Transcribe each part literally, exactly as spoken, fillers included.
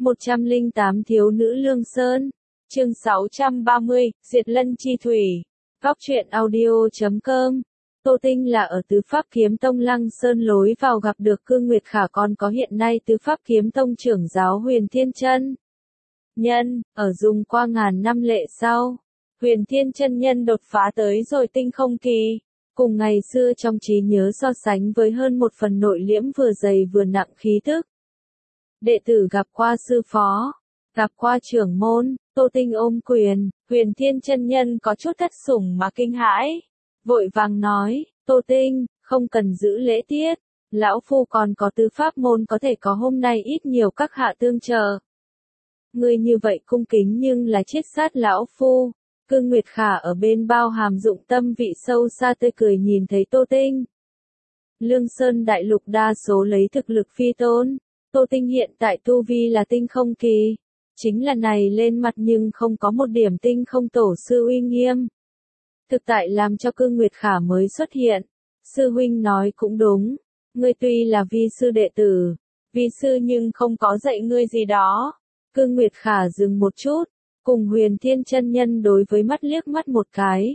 một trăm lẻ tám Thiếu nữ Lương Sơn. Chương sáu trăm ba mươi, Diệt Lân Chi Thủy. Góc truyện audio chấm com. Tô Tinh là ở Tứ Pháp Kiếm Tông Lăng Sơn lối vào gặp được Cương Nguyệt Khả, còn có hiện nay Tứ Pháp Kiếm Tông trưởng giáo Huyền Thiên Chân Nhân, ở dùng qua ngàn năm lệ sau. Huyền Thiên Chân Nhân đột phá tới rồi tinh không kỳ. Cùng ngày xưa trong trí nhớ so sánh với hơn một phần nội liễm vừa dày vừa nặng khí tức. Đệ tử gặp qua sư phó, gặp qua trưởng môn. Tô Tinh ôm quyền, Huyền Thiên Chân Nhân có chút thất sủng mà kinh hãi. Vội vàng nói, Tô Tinh, không cần giữ lễ tiết. Lão Phu còn có tứ pháp môn có thể có hôm nay ít nhiều các hạ tương trợ. Ngươi như vậy cung kính nhưng là chết sát Lão Phu. Cương Nguyệt Khả ở bên bao hàm dụng tâm vị sâu xa tươi cười nhìn thấy Tô Tinh. Lương Sơn đại lục đa số lấy thực lực phi tôn. Tô Tinh hiện tại tu vi là tinh không kỳ. Chính là này lên mặt nhưng không có một điểm tinh không tổ sư uy nghiêm. Thực tại làm cho Cương Nguyệt Khả mới xuất hiện. Sư huynh nói cũng đúng. Ngươi tuy là vi sư đệ tử. Vi sư nhưng không có dạy ngươi gì đó. Cương Nguyệt Khả dừng một chút. Cùng Huyền Thiên Chân Nhân đối với mắt liếc mắt một cái.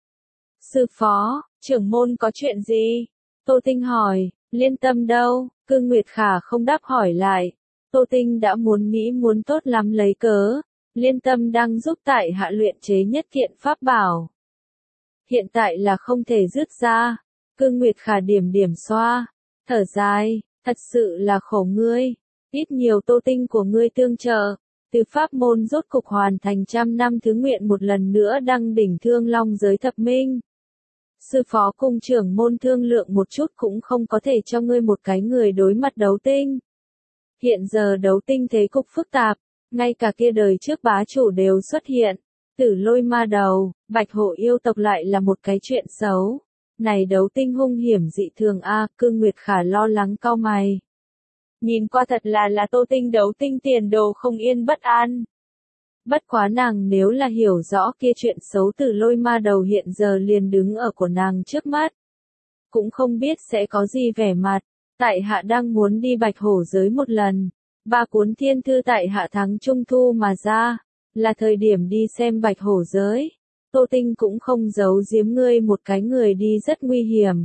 Sư phó, trưởng môn có chuyện gì? Tô Tinh hỏi, Liên Tâm đâu? Cương Nguyệt Khả không đáp hỏi lại. Tô Tinh đã muốn nghĩ muốn tốt lắm lấy cớ. Liên Tâm đang giúp tại hạ luyện chế nhất kiện pháp bảo. Hiện tại là không thể dứt ra. Cương Nguyệt Khả điểm điểm xoa. Thở dài, thật sự là khổ ngươi. Ít nhiều Tô Tinh của ngươi tương trợ. Từ pháp môn rốt cục hoàn thành trăm năm thứ nguyện một lần nữa đăng đỉnh Thương Long giới thập minh. Sư phó cùng trưởng môn thương lượng một chút cũng không có thể cho ngươi một cái người đối mặt đấu tinh. Hiện giờ đấu tinh thế cục phức tạp, ngay cả kia đời trước bá chủ đều xuất hiện. Tử Lôi ma đầu, Bạch Hổ yêu tộc lại là một cái chuyện xấu. Này đấu tinh hung hiểm dị thường a, Cương Nguyệt Khả lo lắng cau mày. Nhìn qua thật là là Tô Tinh đấu tinh tiền đồ không yên bất an. Bất quá nàng nếu là hiểu rõ kia chuyện xấu Tử Lôi ma đầu hiện giờ liền đứng ở của nàng trước mắt. Cũng không biết sẽ có gì vẻ mặt. Tại hạ đang muốn đi Bạch Hổ giới một lần. Ba cuốn thiên thư tại hạ tháng trung thu mà ra. Là thời điểm đi xem Bạch Hổ giới. Tô Tinh cũng không giấu giếm ngươi một cái người đi rất nguy hiểm.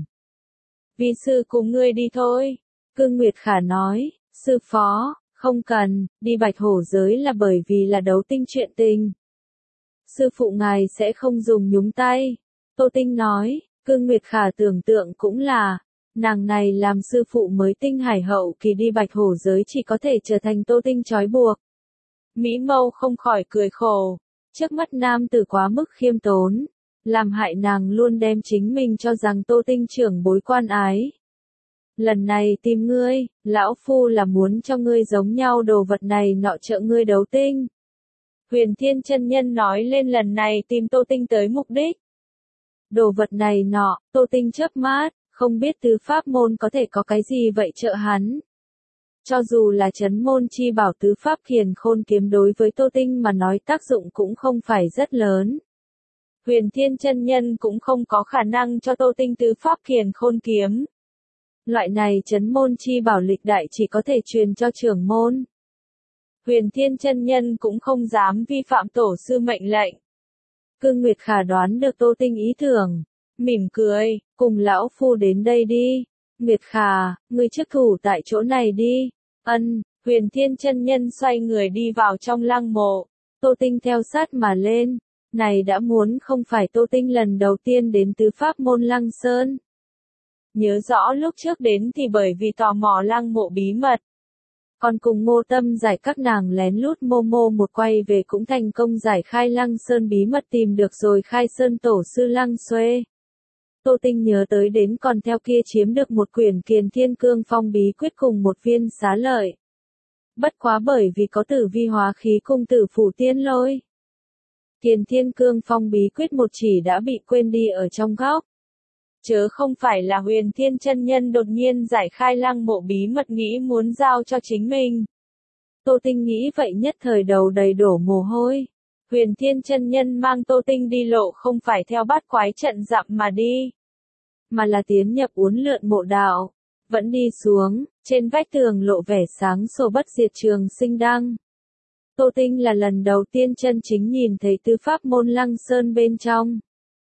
Vi sư cùng ngươi đi thôi. Cương Nguyệt Khả nói, sư phó, không cần, đi Bạch Hổ giới là bởi vì là đấu tinh chuyện tình. Sư phụ ngài sẽ không dùng nhúng tay. Tô Tinh nói, Cương Nguyệt Khả tưởng tượng cũng là, nàng này làm sư phụ mới tinh hải hậu kỳ đi Bạch Hổ giới chỉ có thể trở thành Tô Tinh trói buộc. Mỹ Mâu không khỏi cười khổ, trước mắt nam tử quá mức khiêm tốn, làm hại nàng luôn đem chính mình cho rằng Tô Tinh trưởng bối quan ái. Lần này tìm ngươi, lão phu là muốn cho ngươi giống nhau đồ vật này nọ trợ ngươi đấu tinh. Huyền Thiên Chân Nhân nói lên lần này tìm Tô Tinh tới mục đích. Đồ vật này nọ, Tô Tinh chớp mắt, không biết tứ pháp môn có thể có cái gì vậy trợ hắn. Cho dù là chấn môn chi bảo tứ pháp Kiền Khôn kiếm đối với Tô Tinh mà nói tác dụng cũng không phải rất lớn. Huyền Thiên Chân Nhân cũng không có khả năng cho Tô Tinh tứ pháp Kiền Khôn kiếm. Loại này chấn môn chi bảo lịch đại chỉ có thể truyền cho trưởng môn. Huyền Thiên Chân Nhân cũng không dám vi phạm tổ sư mệnh lệnh. Cương Nguyệt Khả đoán được Tô Tinh ý tưởng, mỉm cười, cùng lão phu đến đây đi. Nguyệt Khả, ngươi trước thủ tại chỗ này đi. Ân, Huyền Thiên Chân Nhân xoay người đi vào trong lăng mộ. Tô Tinh theo sát mà lên. Này đã muốn không phải Tô Tinh lần đầu tiên đến tứ pháp môn Lăng Sơn. Nhớ rõ lúc trước đến thì bởi vì tò mò lăng mộ bí mật. Còn cùng Ngô Tâm giải các nàng lén lút mô mô một quay về cũng thành công giải khai Lăng Sơn bí mật, tìm được rồi khai sơn tổ sư Lăng Xuê. Tô Tinh nhớ tới đến còn theo kia chiếm được một quyển Kiền Thiên Cương Phong bí quyết cùng một viên xá lợi. Bất quá bởi vì có tử vi hóa khí cùng tử phủ tiên lôi. Kiền Thiên Cương Phong bí quyết một chỉ đã bị quên đi ở trong góc. Chớ không phải là Huyền Thiên Chân Nhân đột nhiên giải khai lăng mộ bí mật nghĩ muốn giao cho chính mình. Tô Tinh nghĩ vậy nhất thời đầu đầy đổ mồ hôi. Huyền Thiên Chân Nhân mang Tô Tinh đi lộ không phải theo bát quái trận dặm mà đi, mà là tiến nhập uốn lượn mộ đạo. Vẫn đi xuống, trên vách tường lộ vẻ sáng sổ bất diệt trường sinh đăng. Tô Tinh là lần đầu tiên chân chính nhìn thấy tứ pháp môn Lăng Sơn bên trong.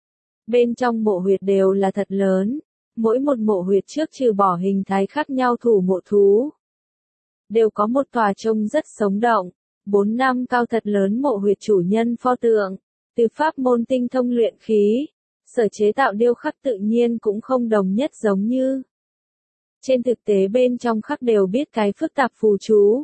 Bên trong mộ huyệt đều là thật lớn, mỗi một mộ huyệt trước trừ bỏ hình thái khác nhau thủ mộ thú, đều có một tòa trông rất sống động, bốn năm cao thật lớn mộ huyệt chủ nhân pho tượng, từ pháp môn tinh thông luyện khí, sở chế tạo điêu khắc tự nhiên cũng không đồng nhất giống như. Trên thực tế bên trong khắc đều biết cái phức tạp phù chú.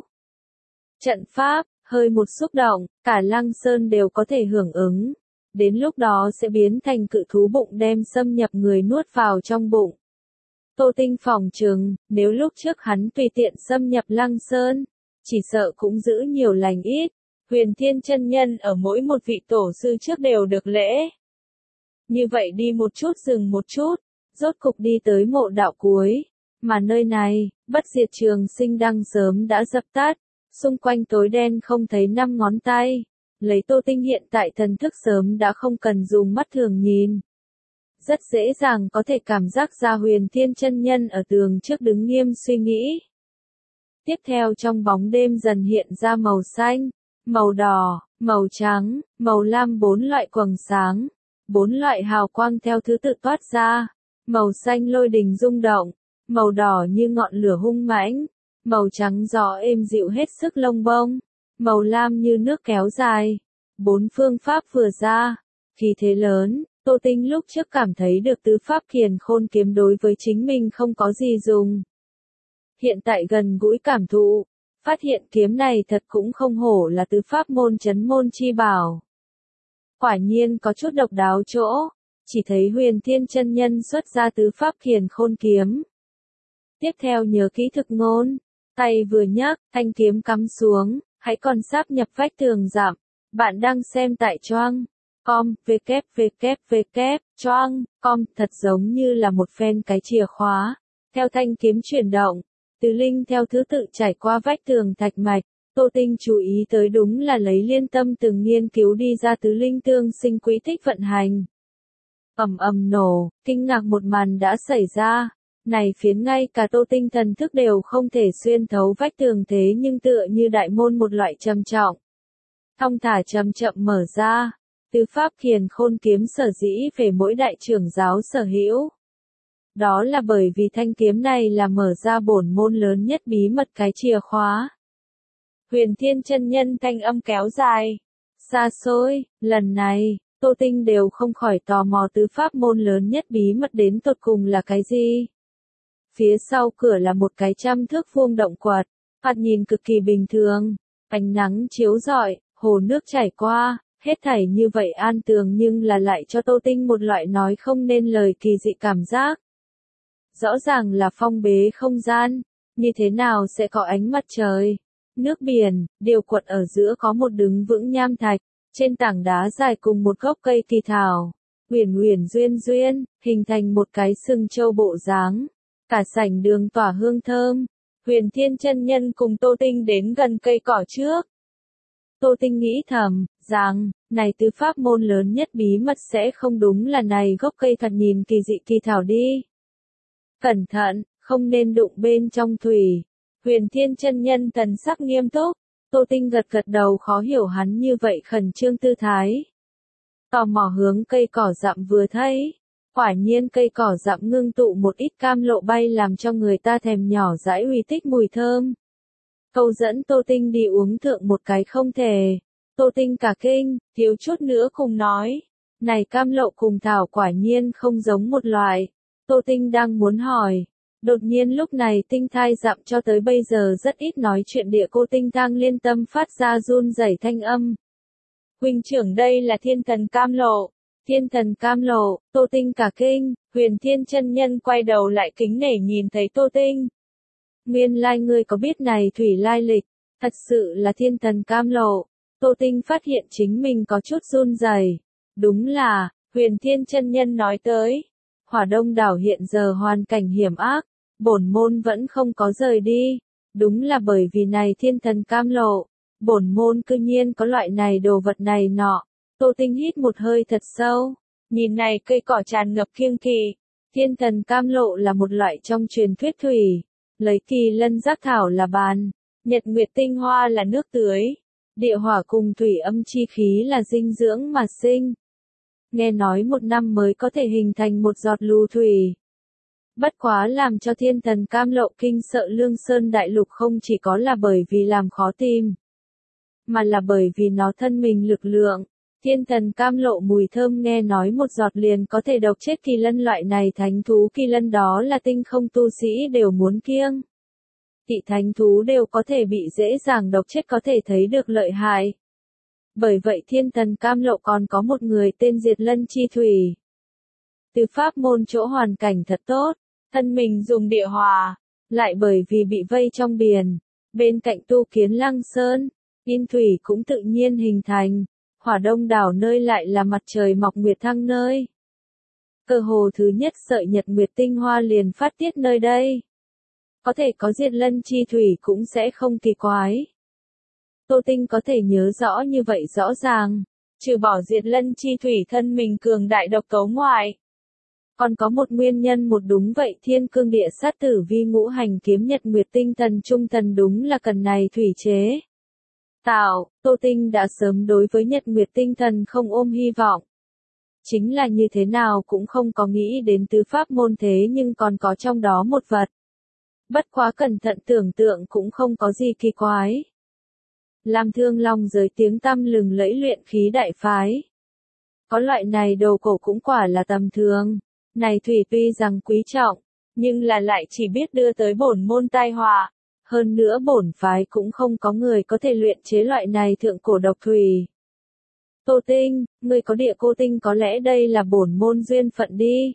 Trận pháp, hơi một xúc động, cả Lăng Sơn đều có thể hưởng ứng. Đến lúc đó sẽ biến thành cự thú bụng đem xâm nhập người nuốt vào trong bụng. Tô Tinh phỏng chừng, nếu lúc trước hắn tùy tiện xâm nhập Lăng Sơn, chỉ sợ cũng giữ nhiều lành ít. Huyền Thiên chân nhân ở mỗi một vị tổ sư trước đều được lễ. Như vậy đi một chút dừng một chút, rốt cục đi tới mộ đạo cuối. Mà nơi này, bất diệt trường sinh đăng sớm đã dập tắt, xung quanh tối đen không thấy năm ngón tay. Lấy Tô Tinh hiện tại thần thức sớm đã không cần dùng mắt thường nhìn. Rất dễ dàng có thể cảm giác ra Huyền Thiên chân nhân ở tường trước đứng nghiêm suy nghĩ. Tiếp theo trong bóng đêm dần hiện ra màu xanh, màu đỏ, màu trắng, màu lam bốn loại quầng sáng. Bốn loại hào quang theo thứ tự toát ra. Màu xanh lôi đình rung động, màu đỏ như ngọn lửa hung mãnh, màu trắng gió êm dịu hết sức lông bông, màu lam như nước kéo dài. Bốn phương pháp vừa ra, khí thế lớn, Tô Tinh lúc trước cảm thấy được tứ pháp kiền khôn kiếm đối với chính mình không có gì dùng. Hiện tại gần gũi cảm thụ, phát hiện kiếm này thật cũng không hổ là tứ pháp môn chấn môn chi bảo. Quả nhiên có chút độc đáo chỗ, chỉ thấy Huyền Thiên chân nhân xuất ra tứ pháp kiền khôn kiếm. Tiếp theo nhớ kỹ thực ngôn, tay vừa nhấc, thanh kiếm cắm xuống, hãy còn sáp nhập vách tường giảm. Bạn đang xem tại choang com, www, choang com, thật giống như là một phen cái chìa khóa. Theo thanh kiếm chuyển động, tứ linh theo thứ tự trải qua vách tường thạch mạch. Tô Tinh chú ý tới đúng là lấy liên tâm từng nghiên cứu đi ra tứ linh tương sinh quỹ tích vận hành. Ầm ầm nổ, kinh ngạc một màn đã xảy ra. Này phiến ngay cả Tô Tinh thần thức đều không thể xuyên thấu vách tường thế nhưng tựa như đại môn một loại trầm trọng. Thong thả chậm chậm mở ra, tứ pháp kiền khôn kiếm sở dĩ về mỗi đại trưởng giáo sở hữu. Đó là bởi vì thanh kiếm này là mở ra bổn môn lớn nhất bí mật cái chìa khóa. Huyền Thiên chân nhân thanh âm kéo dài, xa xôi, lần này, Tô Tinh đều không khỏi tò mò tứ pháp môn lớn nhất bí mật đến tột cùng là cái gì. Phía sau cửa là một cái trăm thước vuông động quật, thoạt nhìn cực kỳ bình thường, ánh nắng chiếu rọi, hồ nước chảy qua, hết thảy như vậy an tường nhưng là lại cho Tô Tinh một loại nói không nên lời kỳ dị cảm giác. Rõ ràng là phong bế không gian, như thế nào sẽ có ánh mặt trời, nước biển, điều quật ở giữa có một đứng vững nham thạch, trên tảng đá dài cùng một gốc cây kỳ thảo, huyền huyền duyên duyên, hình thành một cái sừng châu bộ dáng. Cả sảnh đường tỏa hương thơm, Huyền Thiên chân nhân cùng Tô Tinh đến gần cây cỏ trước. Tô Tinh nghĩ thầm, rằng, này tứ pháp môn lớn nhất bí mật sẽ không đúng là này gốc cây thật nhìn kỳ dị kỳ thảo đi. Cẩn thận, không nên đụng bên trong thủy. Huyền Thiên chân nhân thần sắc nghiêm túc, Tô Tinh gật gật đầu khó hiểu hắn như vậy khẩn trương tư thái. Tò mò hướng cây cỏ dặm vừa thấy. Quả nhiên cây cỏ dặm ngưng tụ một ít cam lộ bay làm cho người ta thèm nhỏ dãi uy tích mùi thơm. Câu dẫn Tô Tinh đi uống thượng một cái không thể. Tô Tinh cả kinh, thiếu chút nữa cùng nói. Này cam lộ cùng thảo quả nhiên không giống một loại. Tô Tinh đang muốn hỏi. Đột nhiên lúc này tinh thai dặm cho tới bây giờ rất ít nói chuyện địa cô tinh thang liên tâm phát ra run rẩy thanh âm. Huynh trưởng đây là thiên thần cam lộ. Thiên thần cam lộ, Tô Tinh cả kinh, Huyền Thiên chân nhân quay đầu lại kính nể nhìn thấy Tô Tinh. Nguyên lai ngươi có biết này thủy lai lịch, thật sự là thiên thần cam lộ. Tô Tinh phát hiện chính mình có chút run rẩy. Đúng là, Huyền Thiên chân nhân nói tới. Hỏa Đông đảo hiện giờ hoàn cảnh hiểm ác, bổn môn vẫn không có rời đi. Đúng là bởi vì này thiên thần cam lộ, bổn môn cư nhiên có loại này đồ vật này nọ. Tô Tinh hít một hơi thật sâu, nhìn này cây cỏ tràn ngập kiêng kỵ. Thiên thần cam lộ là một loại trong truyền thuyết thủy, lấy kỳ lân giác thảo là bàn, nhật nguyệt tinh hoa là nước tưới. Địa hỏa cùng thủy âm chi khí là dinh dưỡng mà sinh. Nghe nói một năm mới có thể hình thành một giọt lưu thủy. Bất quá làm cho thiên thần Cam Lộ kinh sợ Lương Sơn đại lục không chỉ có là bởi vì làm khó tìm, mà là bởi vì nó thân mình lực lượng. Thiên thần Cam Lộ mùi thơm nghe nói một giọt liền có thể độc chết kỳ lân loại này thánh thú kỳ lân đó là tinh không tu sĩ đều muốn kiêng. Thị thánh thú đều có thể bị dễ dàng độc chết có thể thấy được lợi hại. Bởi vậy thiên thần Cam Lộ còn có một người tên Diệt Lân Chi Thủy. Từ pháp môn chỗ hoàn cảnh thật tốt, thân mình dùng địa hỏa, lại bởi vì bị vây trong biển, bên cạnh tu kiến Lăng Sơn, yên thủy cũng tự nhiên hình thành, hỏa đông đảo nơi lại là mặt trời mọc nguyệt thăng nơi. Cơ hồ thứ nhất sợi nhật nguyệt tinh hoa liền phát tiết nơi đây. Có thể có Diệt Lân Chi Thủy cũng sẽ không kỳ quái. Tô Tinh có thể nhớ rõ như vậy rõ ràng, trừ bỏ Diệt Lân Chi Thủy thân mình cường đại độc tố ngoại. Còn có một nguyên nhân một đúng vậy thiên cương địa sát tử vi ngũ hành kiếm nhật nguyệt tinh thần trung thần đúng là cần này thủy chế. Tạo, Tô Tinh đã sớm đối với nhật nguyệt tinh thần không ôm hy vọng. Chính là như thế nào cũng không có nghĩ đến tứ pháp môn thế nhưng còn có trong đó một vật. Bất quá cẩn thận tưởng tượng cũng không có gì kỳ quái. Làm Thương Long giới tiếng tăm lừng lẫy luyện khí đại phái. Có loại này đồ cổ cũng quả là tầm thường. Này thủy tuy rằng quý trọng, nhưng là lại chỉ biết đưa tới bổn môn tai họa. Hơn nữa bổn phái cũng không có người có thể luyện chế loại này thượng cổ độc thủy. Tô Tinh, người có địa cô tinh có lẽ đây là bổn môn duyên phận đi.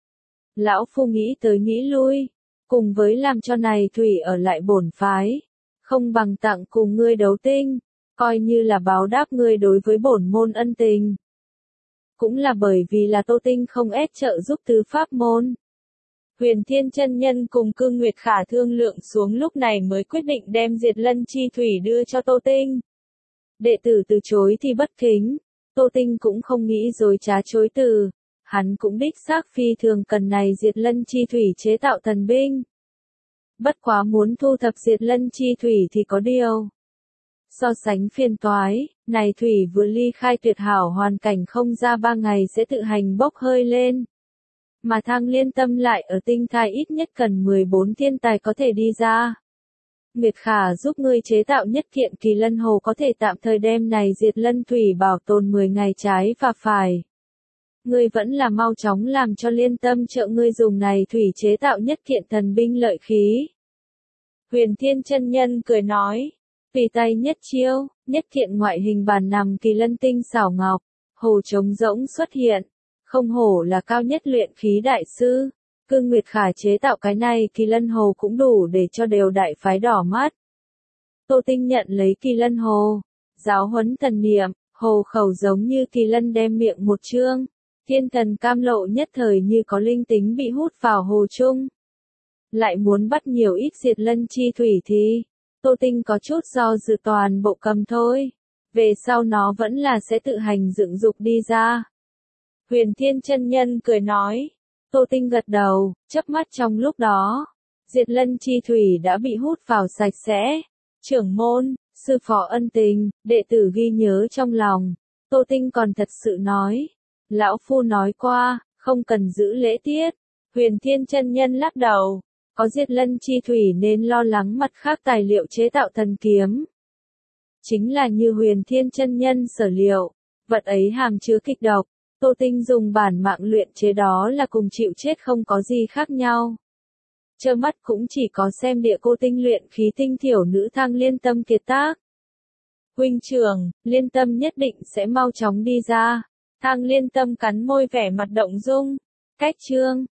Lão Phu nghĩ tới nghĩ lui, cùng với làm cho này thủy ở lại bổn phái, không bằng tặng cùng ngươi đấu tinh, coi như là báo đáp ngươi đối với bổn môn ân tình. Cũng là bởi vì là Tô Tinh không ép trợ giúp tứ pháp môn. Huyền Thiên chân nhân cùng Cương Nguyệt Khả thương lượng xuống lúc này mới quyết định đem Diệt Lân Chi Thủy đưa cho Tô Tinh. Đệ tử từ chối thì bất kính, Tô Tinh cũng không nghĩ dối trá chối từ, hắn cũng đích xác phi thường cần này Diệt Lân Chi Thủy chế tạo thần binh. Bất quá muốn thu thập Diệt Lân Chi Thủy thì có điều. So sánh phiền toái, này Thủy vừa ly khai tuyệt hảo hoàn cảnh không ra ba ngày sẽ tự hành bốc hơi lên. Mà Thang Liên Tâm lại ở tinh thai ít nhất cần mười bốn thiên tài có thể đi ra. Nguyệt Khả giúp ngươi chế tạo nhất kiện kỳ lân hồ có thể tạm thời đem này Diệt Lân Thủy bảo tồn mười ngày trái và phải. Ngươi vẫn là mau chóng làm cho Liên Tâm trợ ngươi dùng này thủy chế tạo nhất kiện thần binh lợi khí. Huyền Thiên chân nhân cười nói, tùy tay nhất chiêu, nhất kiện ngoại hình bàn nằm kỳ lân tinh xảo ngọc, hồ trống rỗng xuất hiện. Không hổ là cao nhất luyện khí đại sư, Cương Nguyệt Khả chế tạo cái này kỳ lân hồ cũng đủ để cho đều đại phái đỏ mắt. Tô Tinh nhận lấy kỳ lân hồ, giáo huấn thần niệm, hồ khẩu giống như kỳ lân đem miệng một chương, thiên thần Cam Lộ nhất thời như có linh tính bị hút vào hồ chung. Lại muốn bắt nhiều ít Diệt Lân Chi Thủy thì, Tô Tinh có chút do dự toàn bộ cầm thôi, về sau nó vẫn là sẽ tự hành dựng dục đi ra. Huyền Thiên chân nhân cười nói, Tô Tinh gật đầu, chớp mắt trong lúc đó, Diệt Lân Chi Thủy đã bị hút vào sạch sẽ. Trưởng môn, sư phó ân tình, đệ tử ghi nhớ trong lòng. Tô Tinh còn thật sự nói, lão phu nói qua, không cần giữ lễ tiết. Huyền Thiên chân nhân lắc đầu, có Diệt Lân Chi Thủy nên lo lắng mặt khác tài liệu chế tạo thần kiếm. Chính là như Huyền Thiên chân nhân sở liệu, vật ấy hàm chứa kịch độc. Tô Tinh dùng bản mạng luyện chế đó là cùng chịu chết không có gì khác nhau. Trơ mắt cũng chỉ có xem địa cô tinh luyện khí tinh thiểu nữ Thang Liên Tâm kiệt tác. Huynh trưởng, Liên Tâm nhất định sẽ mau chóng đi ra. Thang Liên Tâm cắn môi vẻ mặt động dung. Cách chương,